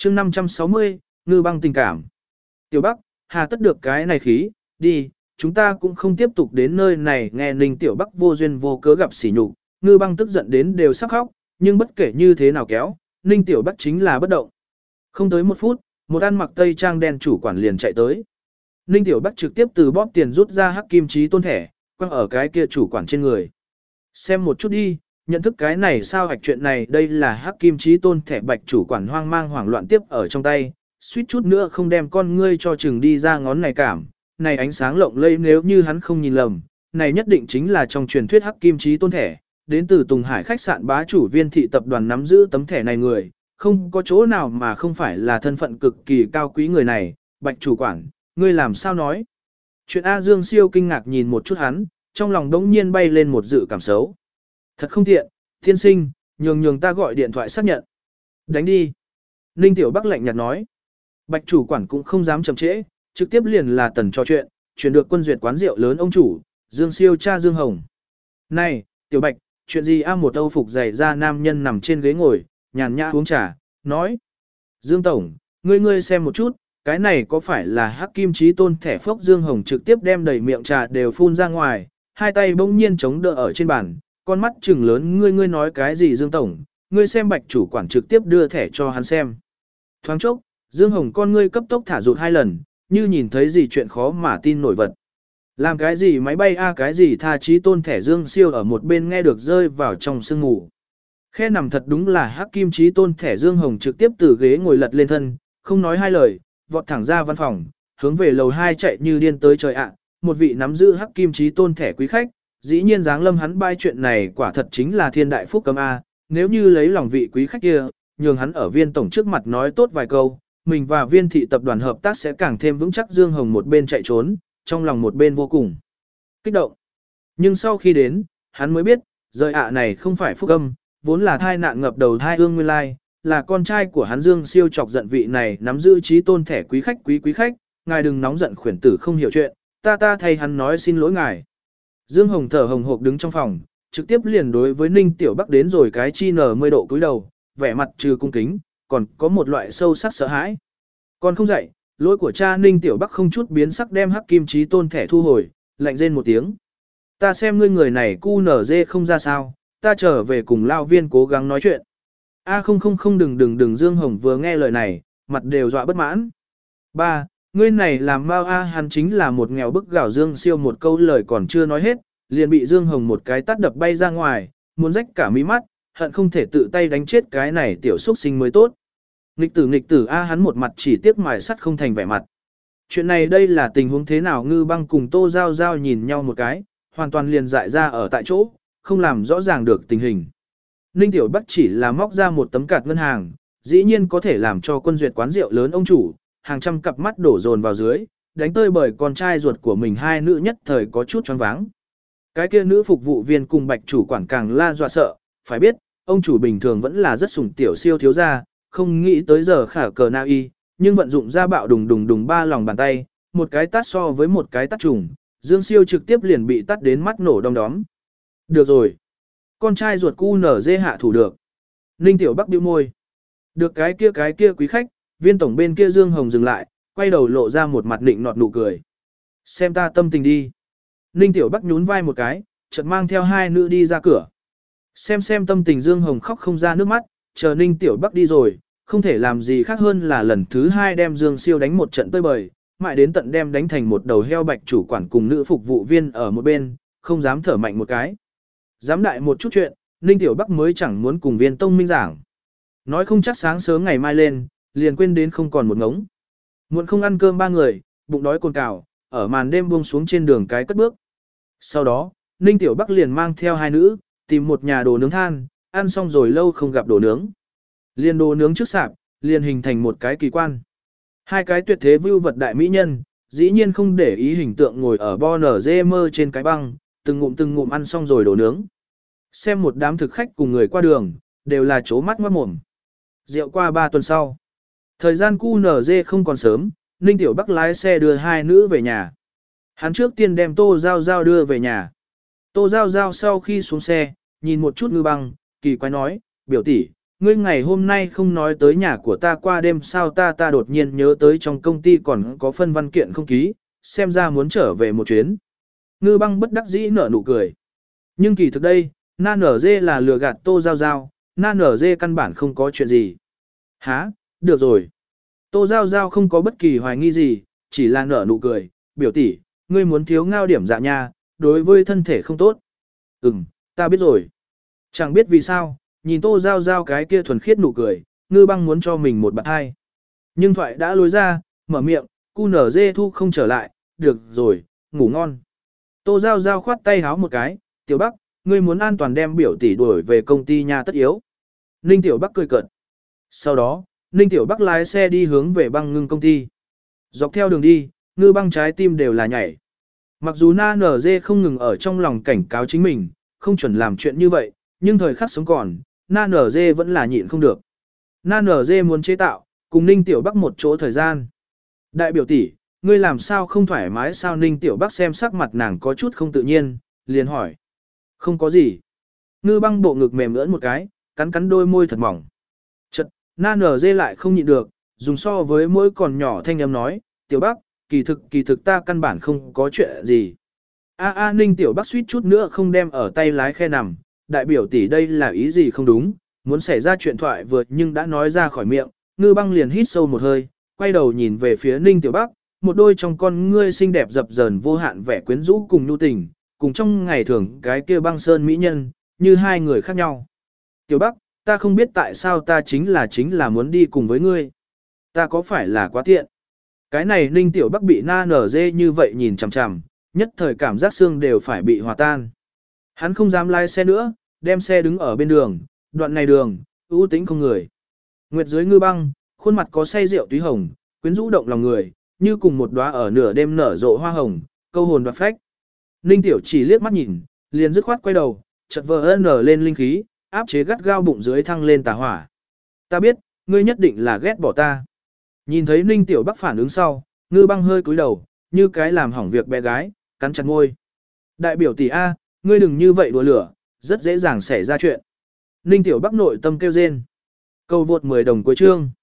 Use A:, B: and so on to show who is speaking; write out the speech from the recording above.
A: chương 560, ngư băng tình cảm. Tiểu Bắc, hà tất được cái này khí, đi, chúng ta cũng không tiếp tục đến nơi này. Nghe Ninh Tiểu Bắc vô duyên vô cớ gặp sỉ nhục, ngư băng tức giận đến đều sắp khóc, nhưng bất kể như thế nào kéo, Ninh Tiểu Bắc chính là bất động. Không tới 1 phút, một ăn mặc tây trang đen chủ quản liền chạy tới. Ninh Tiểu Bắc trực tiếp từ bóp tiền rút ra hắc kim chí tôn thẻ, quăng ở cái kia chủ quản trên người. Xem một chút đi, nhận thức cái này sao hạch chuyện này. Đây là hắc kim chí tôn thẻ. Bạch chủ quản hoang mang hoảng loạn tiếp ở trong tay, suýt chút nữa không đem con ngươi cho chừng đi ra ngón này cảm. Này ánh sáng lộng lẫy, nếu như hắn không nhìn lầm, này nhất định chính là trong truyền thuyết hắc kim chí tôn thẻ, đến từ Tùng Hải khách sạn bá chủ Viên thị tập đoàn nắm giữ tấm thẻ này người, không có chỗ nào mà không phải là thân phận cực kỳ cao quý người này. Bạch chủ quản, ngươi làm sao nói? Chuyện A Dương Siêu kinh ngạc nhìn một chút hắn, trong lòng đống nhiên bay lên một dự cảm xấu. Thật không tiện, thiên sinh, nhường ta gọi điện thoại xác nhận. Đánh đi. Ninh Tiểu Bắc lạnh nhạt nói. Bạch chủ quản cũng không dám chậm trễ, trực tiếp liền là tần trò chuyện, chuyển được quân duyệt quán rượu lớn ông chủ, Dương Siêu cha Dương Hồng. Này, Tiểu Bạch, chuyện gì a? Một âu phục dày ra nam nhân nằm trên ghế ngồi, nhàn nhã uống trà, nói. Dương Tổng, ngươi xem một chút, cái này có phải là hắc kim chí tôn thẻ phốc? Dương Hồng trực tiếp đem đầy miệng trà đều phun ra ngoài, hai tay bỗng nhiên chống đỡ ở trên bàn, con mắt trừng lớn. Ngươi nói cái gì Dương Tổng? Ngươi xem. Bạch chủ quản trực tiếp đưa thẻ cho hắn xem. Thoáng chốc, Dương Hồng con ngươi cấp tốc thả rụt 2 lần, như nhìn thấy gì chuyện khó mà tin nổi vật. Làm cái gì máy bay a? Cái gì tha chí tôn thẻ? Dương Siêu ở một bên nghe được rơi vào trong sương ngủ. Khe nằm thật đúng là hắc kim chí tôn thẻ. Dương Hồng trực tiếp từ ghế ngồi lật lên thân, không nói 2 lời, vọt thẳng ra văn phòng, hướng về lầu 2 chạy như điên tới. Trời ạ, một vị nắm giữ hắc kim chí tôn thẻ quý khách, dĩ nhiên dáng lâm hắn bai. Chuyện này quả thật chính là thiên đại phúc cấm a. Nếu như lấy lòng vị quý khách kia, nhường hắn ở Viên tổng trước mặt nói tốt vài câu, mình và Viên thị tập đoàn hợp tác sẽ càng thêm vững chắc. Dương Hồng một bên chạy trốn, trong lòng một bên vô cùng kích động. Nhưng sau khi đến, hắn mới biết, rời ạ này không phải phúc âm, vốn là thai nạn ngập đầu thai ương nguyên lai, là con trai của hắn Dương Siêu chọc giận vị này nắm giữ chí tôn thẻ quý khách, ngài đừng nóng giận, khuyển tử không hiểu chuyện, ta thay hắn nói xin lỗi ngài. Dương Hồng thở hồng hộc đứng trong phòng, trực tiếp liền đối với Ninh Tiểu Bắc đến rồi cái chi n10 độ cúi đầu, vẻ mặt trừ cung kính, còn có một loại sâu sắc sợ hãi. Còn không dậy, lỗi của cha. Ninh Tiểu Bắc không chút biến sắc đem hắc kim chí tôn thẻ thu hồi, lạnh rên một tiếng. Ta xem ngươi người này cu nở dê không ra sao, ta trở về cùng Lao Viên cố gắng nói chuyện. A không đừng. Dương Hồng vừa nghe lời này, mặt đều dọa bất mãn. Ba, ngươi này làm mau a? Hắn chính là một nghèo bức gạo. Dương Siêu một câu lời còn chưa nói hết, liền bị Dương Hồng một cái tát đập bay ra ngoài, muốn rách cả mí mắt, hận không thể tự tay đánh chết cái này tiểu xuất sinh mới tốt. Nghịch tử a! Hắn một mặt chỉ tiếc mài sắt không thành vẻ mặt. Chuyện này đây là tình huống thế nào? Ngư băng cùng Tô Giao Giao nhìn nhau một cái, hoàn toàn liền dại ra ở tại chỗ, không làm rõ ràng được tình hình. Ninh Tiểu Bắc chỉ là móc ra một tấm card ngân hàng, dĩ nhiên có thể làm cho quân duyệt quán rượu lớn ông chủ, hàng trăm cặp mắt đổ dồn vào dưới, đánh tơi bởi con trai ruột của mình. Hai nữ nhất thời có chút choáng váng. Cái kia nữ phục vụ viên cùng Bạch chủ quản càng la dọa sợ, phải biết, ông chủ bình thường vẫn là rất sủng tiểu siêu thiếu gia, không nghĩ tới giờ khả cờ na y, nhưng vận dụng ra bạo đùng 3 lòng bàn tay, một cái tát so với một cái tát trùng, Dương Siêu trực tiếp liền bị tát đến mắt nổ đom đóm. Được rồi, con trai ruột cu nở dê hạ thủ được. Ninh Tiểu Bắc bĩu môi. Được cái kia quý khách. Viên tổng bên kia Dương Hồng dừng lại, quay đầu lộ ra một mặt nịnh nọt nụ cười. Xem ta tâm tình đi. Ninh Tiểu Bắc nhún vai một cái, chợt mang theo hai nữ đi ra cửa. Xem tâm tình. Dương Hồng khóc không ra nước mắt, chờ Ninh Tiểu Bắc đi rồi, không thể làm gì khác hơn là lần thứ 2 đem Dương Siêu đánh một trận tơi bời, mãi đến tận đem đánh thành một đầu heo. Bạch chủ quản cùng nữ phục vụ viên ở một bên, không dám thở mạnh một cái. Dám đại một chút chuyện, Ninh Tiểu Bắc mới chẳng muốn cùng Viên tông minh giảng. Nói không chắc sáng sớm ngày mai lên, liền quên đến không còn một ngống. Muộn không ăn cơm 3 người, bụng đói cồn cào, ở màn đêm buông xuống trên đường cái cất bước. Sau đó, Ninh Tiểu Bắc liền mang theo hai nữ, tìm một nhà đồ nướng than, ăn xong rồi lâu không gặp đồ nướng. Liền đồ nướng trước sạp, liền hình thành một cái kỳ quan. Hai cái tuyệt thế view vật đại mỹ nhân, dĩ nhiên không để ý hình tượng ngồi ở bo nở dê mơ trên cái băng, từng ngụm ăn xong rồi đồ nướng. Xem một đám thực khách cùng người qua đường, đều là chố mắt ngoát mồm. Rượu qua 3 tuần sau. Thời gian QNZ không còn sớm, Ninh Tiểu Bắc lái xe đưa hai nữ về nhà. Hắn trước tiên đem Tô Giao Giao đưa về nhà. Tô Giao Giao sau khi xuống xe, nhìn một chút Ngư Băng, kỳ quái nói, biểu tỷ, ngươi ngày hôm nay không nói tới nhà của ta qua đêm sao ta đột nhiên nhớ tới trong công ty còn có phân văn kiện không ký, xem ra muốn trở về một chuyến. Ngư băng bất đắc dĩ nở nụ cười. Nhưng kỳ thực đây, na nở dê là lừa gạt Tô Giao Giao, na nở dê căn bản không có chuyện gì. Hả, được rồi. Tô Giao Giao không có bất kỳ hoài nghi gì, chỉ là nở nụ cười, biểu tỷ, ngươi muốn thiếu ngao điểm dạ nha, đối với thân thể không tốt. Ta biết rồi. Chẳng biết vì sao, nhìn Tô Giao Giao cái kia thuần khiết nụ cười, ngư băng muốn cho mình một bạn hai. Nhưng thoại đã lối ra, mở miệng, cu nở dê thu không trở lại, được rồi, ngủ ngon. Tô Giao Giao khoát tay háo một cái, Tiểu Bắc, ngươi muốn an toàn đem biểu tỷ đuổi về công ty nhà tất yếu. Ninh Tiểu Bắc cười cợt. Sau đó, Ninh Tiểu Bắc lái xe đi hướng về băng ngưng công ty. Dọc theo đường đi, ngư băng trái tim đều là nhảy. Mặc dù na nở dê không ngừng ở trong lòng cảnh cáo chính mình, không chuẩn làm chuyện như vậy, nhưng thời khắc sống còn, na nở dê vẫn là nhịn không được. Na nở dê muốn chế tạo, cùng Ninh Tiểu Bắc một chỗ thời gian. Đại biểu tỷ, ngươi làm sao không thoải mái sao Ninh Tiểu Bắc xem sắc mặt nàng có chút không tự nhiên, liền hỏi. Không có gì. Ngư băng bộ ngực mềm ưỡn một cái, cắn cắn đôi môi thật mỏng. Chật, na nở dê lại không nhịn được, dùng so với mỗi còn nhỏ thanh âm nói, Tiểu Bắc, kỳ thực ta căn bản không có chuyện gì. Ninh Tiểu Bắc suýt chút nữa không đem ở tay lái khe nằm, đại biểu tỷ đây là ý gì không đúng, muốn xảy ra chuyện thoại vừa nhưng đã nói ra khỏi miệng, ngư băng liền hít sâu một hơi, quay đầu nhìn về phía Ninh Tiểu Bắc, một đôi trong con ngươi xinh đẹp dập dờn vô hạn vẻ quyến rũ cùng nhu tình, cùng trong ngày thường cái kia băng sơn mỹ nhân, như hai người khác nhau. Tiểu Bắc, ta không biết tại sao ta chính là muốn đi cùng với ngươi. Ta có phải là quá tiện? Cái này Ninh Tiểu Bắc bị na nở dê như vậy nhìn chằm chằm, nhất thời cảm giác xương đều phải bị hòa tan. Hắn không dám lái xe nữa, đem xe đứng ở bên đường, đoạn này đường, ưu tĩnh không người. Nguyệt dưới ngư băng, khuôn mặt có say rượu túy hồng, quyến rũ động lòng người, như cùng một đóa ở nửa đêm nở rộ hoa hồng, câu hồn đoạt phách. Ninh Tiểu chỉ liếc mắt nhìn, liền dứt khoát quay đầu, chợt vờ nở lên linh khí, áp chế gắt gao bụng dưới thăng lên tà hỏa. Ta biết, ngươi nhất định là ghét bỏ ta. Nhìn thấy Ninh Tiểu Bắc phản ứng sau, ngư băng hơi cúi đầu, như cái làm hỏng việc bé gái, cắn chặt môi. Đại biểu tỷ A, ngươi đừng như vậy đùa lửa, rất dễ dàng xảy ra chuyện. Ninh Tiểu Bắc nội tâm kêu rên. Cầu vượt 10 đồng cuối chương.